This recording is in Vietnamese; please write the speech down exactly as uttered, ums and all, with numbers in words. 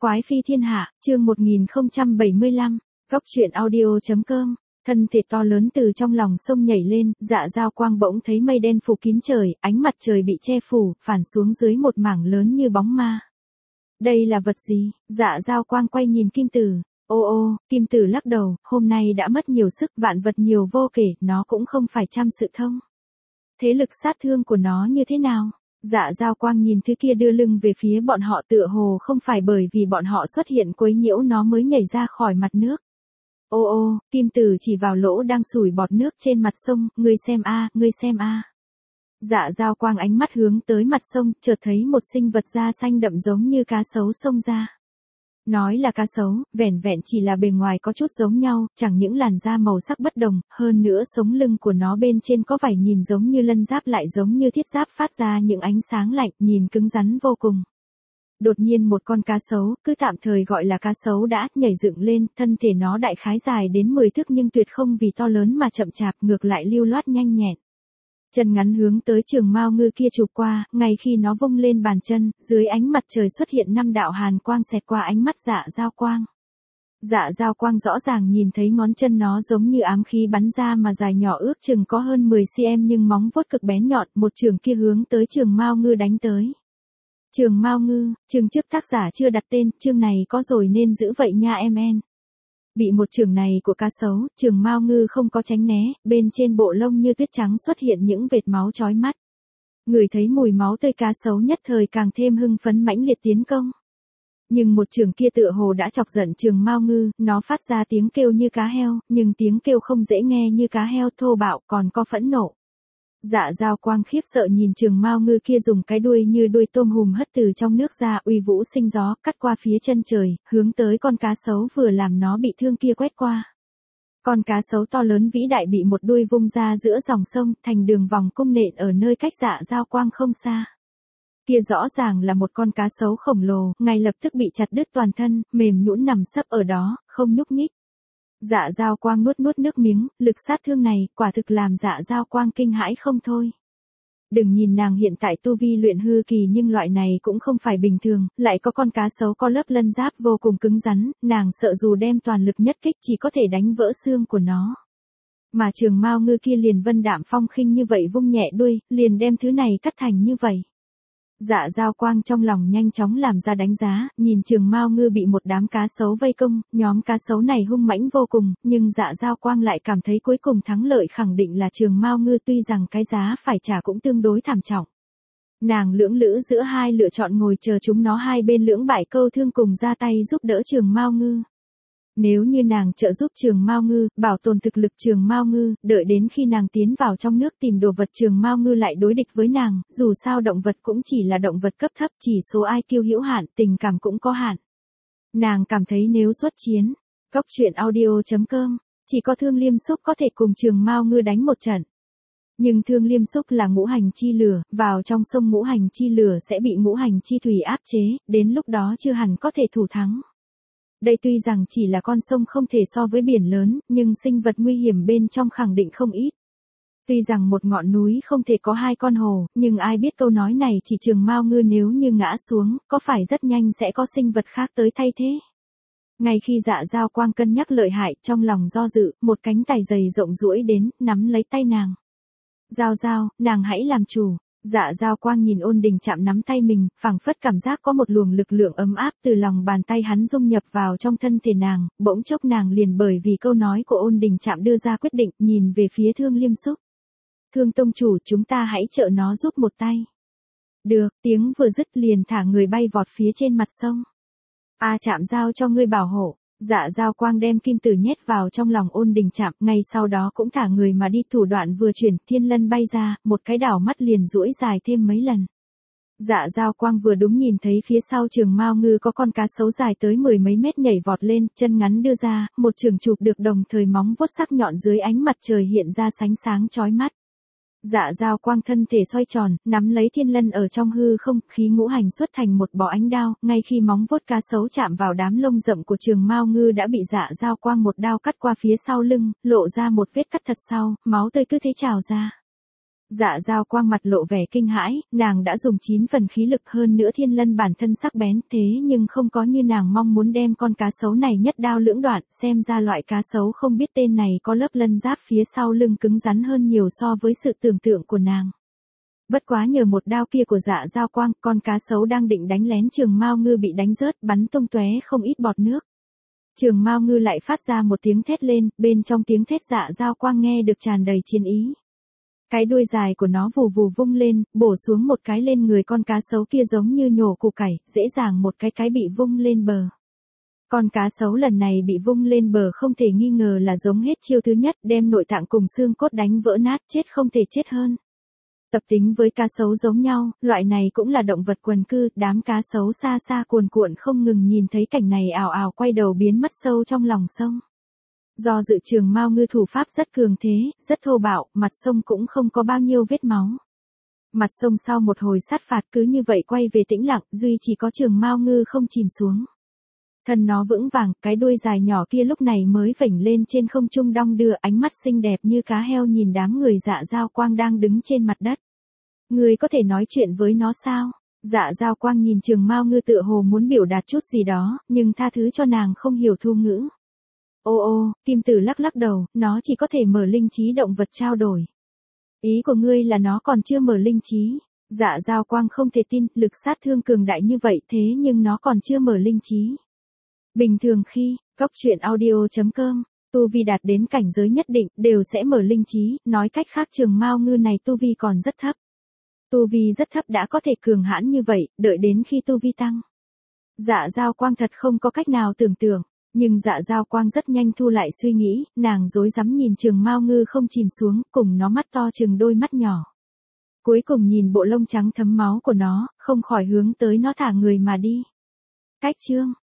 Quái phi thiên hạ, chương một nghìn không trăm bảy mươi lăm, Góc truyện audio chấm com. Thân thể to lớn từ trong lòng sông nhảy lên, Dạ Dao Quang bỗng thấy mây đen phủ kín trời, ánh mặt trời bị che phủ, phản xuống dưới một mảng lớn như bóng ma. Đây là vật gì? Dạ Dao Quang quay nhìn Kim Tử. Ô ô, Kim Tử lắc đầu, hôm nay đã mất nhiều sức, vạn vật nhiều vô kể, nó cũng không phải trăm sự thông. Thế lực sát thương của nó như thế nào? Dạ Dao Quang nhìn thứ kia đưa lưng về phía bọn họ, tựa hồ không phải bởi vì bọn họ xuất hiện quấy nhiễu nó mới nhảy ra khỏi mặt nước. Ô ô, Kim Tử chỉ vào lỗ đang sủi bọt nước trên mặt sông, ngươi xem a, ngươi xem a. Dạ Dao Quang ánh mắt hướng tới mặt sông, chợt thấy một sinh vật da xanh đậm giống như cá sấu xông ra. Nói là cá sấu, vẻn vẹn chỉ là bề ngoài có chút giống nhau, chẳng những làn da màu sắc bất đồng, hơn nữa sống lưng của nó bên trên có vảy nhìn giống như lân giáp lại giống như thiết giáp phát ra những ánh sáng lạnh, nhìn cứng rắn vô cùng. Đột nhiên một con cá sấu, cứ tạm thời gọi là cá sấu đã, nhảy dựng lên, thân thể nó đại khái dài đến mười thước nhưng tuyệt không vì to lớn mà chậm chạp, ngược lại lưu loát nhanh nhẹn. Chân ngắn hướng tới Trường Mao Ngư kia chụp qua, ngay khi nó vung lên bàn chân, dưới ánh mặt trời xuất hiện năm đạo hàn quang xẹt qua ánh mắt Dạ Dao Quang. Dạ Dao Quang rõ ràng nhìn thấy ngón chân nó giống như ám khí bắn ra mà dài nhỏ ước chừng có hơn mười xăng-ti-mét nhưng móng vuốt cực bén nhọn, một trường kia hướng tới Trường Mao Ngư đánh tới. Trường Mao Ngư, chương trước tác giả chưa đặt tên, chương này có rồi nên giữ vậy nha em en. Bị một trường này của cá sấu, Trường Mao Ngư không có tránh né, bên trên bộ lông như tuyết trắng xuất hiện những vệt máu chói mắt. Người thấy mùi máu tươi, cá sấu nhất thời càng thêm hưng phấn mãnh liệt tiến công. Nhưng một trường kia tựa hồ đã chọc giận Trường Mao Ngư, nó phát ra tiếng kêu như cá heo, nhưng tiếng kêu không dễ nghe như cá heo, thô bạo, còn có phẫn nộ. Dạ Dao Quang khiếp sợ nhìn Trường Mao Ngư kia dùng cái đuôi như đuôi tôm hùm hất từ trong nước ra, uy vũ sinh gió, cắt qua phía chân trời, hướng tới con cá sấu vừa làm nó bị thương kia quét qua. Con cá sấu to lớn vĩ đại bị một đuôi vung ra giữa dòng sông, thành đường vòng cung nện ở nơi cách Dạ Dao Quang không xa. Kia rõ ràng là một con cá sấu khổng lồ, ngay lập tức bị chặt đứt toàn thân, mềm nhũn nằm sấp ở đó, không nhúc nhích. Dạ Dao Quang nuốt nuốt nước miếng, lực sát thương này, quả thực làm Dạ Dao Quang kinh hãi không thôi. Đừng nhìn nàng hiện tại tu vi luyện hư kỳ nhưng loại này cũng không phải bình thường, lại có con cá sấu có lớp lân giáp vô cùng cứng rắn, nàng sợ dù đem toàn lực nhất kích chỉ có thể đánh vỡ xương của nó. Mà Trường Mao Ngư kia liền vân đạm phong khinh như vậy vung nhẹ đuôi, liền đem thứ này cắt thành như vậy. Dạ Dao Quang trong lòng nhanh chóng làm ra đánh giá, nhìn Trường Mao Ngư bị một đám cá sấu vây công, nhóm cá sấu này hung mãnh vô cùng, nhưng Dạ Dao Quang lại cảm thấy cuối cùng thắng lợi khẳng định là Trường Mao Ngư, tuy rằng cái giá phải trả cũng tương đối thảm trọng. Nàng lưỡng lữ giữa hai lựa chọn ngồi chờ chúng nó hai bên lưỡng bại câu thương cùng ra tay giúp đỡ Trường Mao Ngư. Nếu như nàng trợ giúp Trường Mao Ngư, bảo tồn thực lực Trường Mao Ngư, đợi đến khi nàng tiến vào trong nước tìm đồ vật Trường Mao Ngư lại đối địch với nàng, dù sao động vật cũng chỉ là động vật cấp thấp, chỉ số i kiu hữu hạn, tình cảm cũng có hạn. Nàng cảm thấy nếu xuất chiến, Góc truyện audio chấm com, chỉ có Thương Liêm Xúc có thể cùng Trường Mao Ngư đánh một trận. Nhưng Thương Liêm Xúc là ngũ hành chi lửa, vào trong sông ngũ hành chi lửa sẽ bị ngũ hành chi thủy áp chế, đến lúc đó chưa hẳn có thể thủ thắng. Đây tuy rằng chỉ là con sông không thể so với biển lớn, nhưng sinh vật nguy hiểm bên trong khẳng định không ít. Tuy rằng một ngọn núi không thể có hai con hồ, nhưng ai biết câu nói này chỉ Trường Mao Ngư nếu như ngã xuống, có phải rất nhanh sẽ có sinh vật khác tới thay thế. Ngay khi Dạ Dao Quang cân nhắc lợi hại, trong lòng do dự, một cánh tay dày rộng duỗi đến, nắm lấy tay nàng. Dao Dao, nàng hãy làm chủ. Dạ Dao Quang nhìn Ôn Đình Trạm nắm tay mình, phảng phất cảm giác có một luồng lực lượng ấm áp từ lòng bàn tay hắn dung nhập vào trong thân thể nàng, bỗng chốc nàng liền bởi vì câu nói của Ôn Đình Trạm đưa ra quyết định, nhìn về phía Thương Liêm Xúc. Thương tông chủ, chúng ta hãy trợ nó giúp một tay. Được, tiếng vừa dứt liền thả người bay vọt phía trên mặt sông. A Trạm giao cho ngươi bảo hộ. Dạ Dao Quang đem Kim Tử nhét vào trong lòng Ôn Đình Trạm, ngay sau đó cũng thả người mà đi, thủ đoạn vừa chuyển, thiên lân bay ra, một cái đảo mắt liền duỗi dài thêm mấy lần. Dạ Dao Quang vừa đúng nhìn thấy phía sau Trường Mao Ngư có con cá sấu dài tới mười mấy mét nhảy vọt lên, chân ngắn đưa ra, một trường chụp được đồng thời móng vuốt sắc nhọn dưới ánh mặt trời hiện ra sánh sáng chói mắt. Dạ Dao Quang thân thể xoay tròn, nắm lấy thiên lân ở trong hư không, khí ngũ hành xuất thành một bó ánh đao, ngay khi móng vuốt cá sấu chạm vào đám lông rậm của Trường Mao Ngư đã bị Dạ Dao Quang một đao cắt qua phía sau lưng, lộ ra một vết cắt thật sâu, máu tươi cứ thế trào ra. Dạ Dao Quang mặt lộ vẻ kinh hãi, nàng đã dùng chín phần khí lực, hơn nữa thiên lân bản thân sắc bén, thế nhưng không có như nàng mong muốn đem con cá sấu này nhất đao lưỡng đoạn, xem ra loại cá sấu không biết tên này có lớp lân giáp phía sau lưng cứng rắn hơn nhiều so với sự tưởng tượng của nàng. Bất quá nhờ một đao kia của Dạ Dao Quang, con cá sấu đang định đánh lén Trường Mao Ngư bị đánh rớt, bắn tung tóe không ít bọt nước. Trường Mao Ngư lại phát ra một tiếng thét lên, bên trong tiếng thét Dạ Dao Quang nghe được tràn đầy chiến ý. Cái đuôi dài của nó vù vù vung lên, bổ xuống một cái lên người con cá sấu kia giống như nhổ củ cải, dễ dàng một cái cái bị vung lên bờ. Con cá sấu lần này bị vung lên bờ không thể nghi ngờ là giống hết chiêu thứ nhất, đem nội tạng cùng xương cốt đánh vỡ nát, chết không thể chết hơn. Tập tính với cá sấu giống nhau, loại này cũng là động vật quần cư, đám cá sấu xa xa cuồn cuộn không ngừng nhìn thấy cảnh này ào ào quay đầu biến mất sâu trong lòng sông. Do dự Trường Mao Ngư thủ pháp rất cường thế, rất thô bạo, mặt sông cũng không có bao nhiêu vết máu. Mặt sông sau một hồi sát phạt cứ như vậy quay về tĩnh lặng, duy chỉ có Trường Mao Ngư không chìm xuống. Thân nó vững vàng, cái đuôi dài nhỏ kia lúc này mới vểnh lên trên không trung đong đưa, ánh mắt xinh đẹp như cá heo nhìn đám người Dạ Dao Quang đang đứng trên mặt đất. Người có thể nói chuyện với nó sao? Dạ Dao Quang nhìn Trường Mao Ngư tựa hồ muốn biểu đạt chút gì đó, nhưng tha thứ cho nàng không hiểu thu ngữ. Ô ô, Kim Tử lắc lắc đầu, nó chỉ có thể mở linh trí động vật trao đổi. Ý của ngươi là nó còn chưa mở linh trí. Dạ Dao Quang không thể tin, lực sát thương cường đại như vậy thế nhưng nó còn chưa mở linh trí. Bình thường khi, cóc truyện audio chấm com, tu vi đạt đến cảnh giới nhất định, đều sẽ mở linh trí, nói cách khác Trường Mao Ngư này tu vi còn rất thấp. Tu vi rất thấp đã có thể cường hãn như vậy, đợi đến khi tu vi tăng. Dạ Dao Quang thật không có cách nào tưởng tượng, nhưng Dạ Dao Quang rất nhanh thu lại suy nghĩ, nàng rối rắm nhìn Trường Mao Ngư không chìm xuống, cùng nó mắt to chừng đôi mắt nhỏ. Cuối cùng nhìn bộ lông trắng thấm máu của nó, không khỏi hướng tới nó thả người mà đi. Cách chương